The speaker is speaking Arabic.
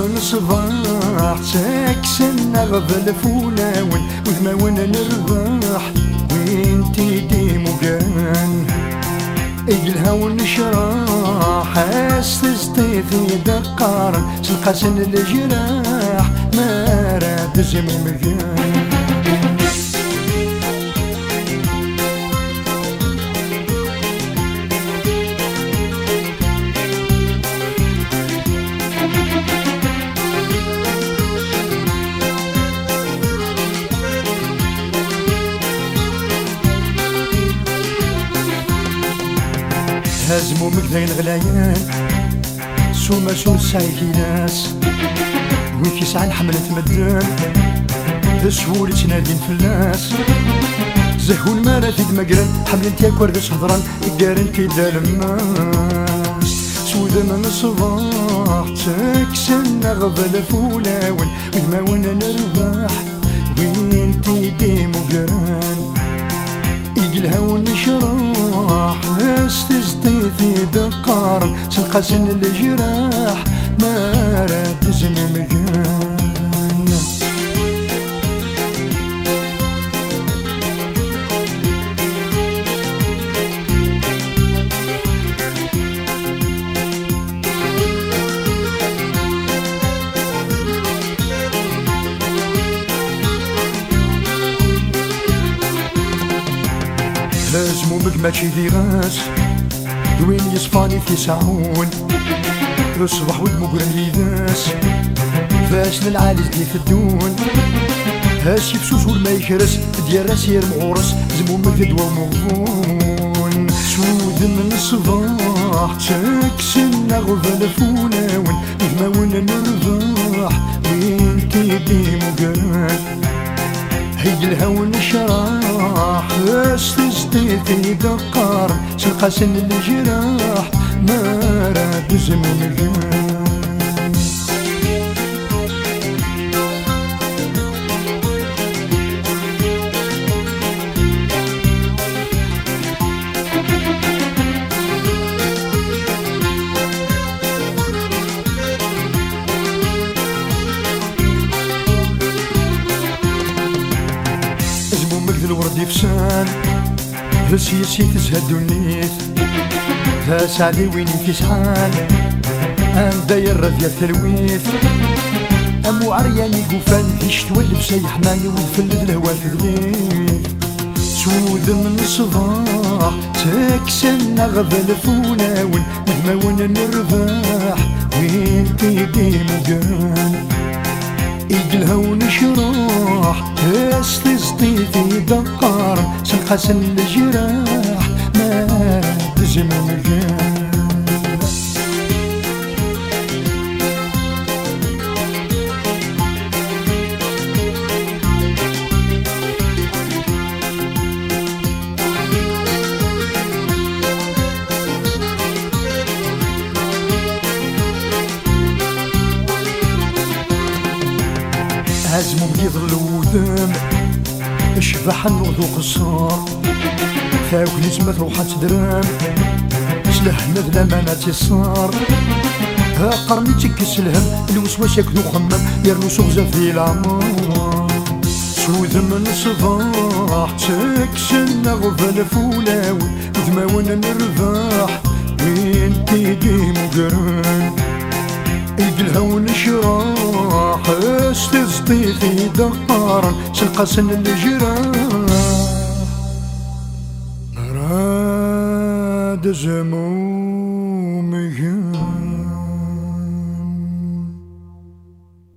من صباح ساكسنا غفل فولاون وذماون نربح وانتي ديمو كان الهوا نشراح استستي في دقار سنقاسن الجراح ما راد زمو مكان هزمو مكذين غلايان سوما سو سايكي ناس ويكي سعى حملة مدان تسهول تنادين في الناس زهون مالا في دمقران حملة ياكور دس هضران قارن كي دالماس سودا من الصباح تاكسنا غفل فولاون وذماونا نربح وينتي ديمو قران الهوا نشراح استزدي في دقار سنقاسن الجراح ما راد زمو مكان لازمو ماشي دي غاس دوين يصفاني في ساعون الصبح والمقرن يداس فاش للعالز دي في الدون هاش يفسوس والما يكرس ديال راس يرمغورس زمو مكدوا ومغفون سود من الصباح تاكسنا غفل فولاون وذماونا نربح وينتي ديمو كان هي الهوا نشراح استزدي في دقار سنقاسن الجراح ما راد زمو مكان الورد يفسان هسيسي تزهد النيت فاس علي وين في شحال ام داير رفيا التلويث امو عرياني قفان فيش تولف سيح ماي ويفلد الهوا في الليل سود من الصباح تاكسنا غفل فولاون مهماون نربح وين تيديمو كان الهوا نشراح استزدي في دقار سنقاسن الجراح ما راد زمو مكان هزمو بيض الودام الشبح النوضو قصار فاوك نسمة روحة درام سلحنا ذا مانات يصار ها قرني تكس الهم الوسواس يكنو خمم يرنو سوزة في العمار سود من الصباح تكسنا غفل فولاون وذماونا نربح وين تيديمو كان الهوا نشراح استزدي في دقار سنقاسن الجراح راد زمو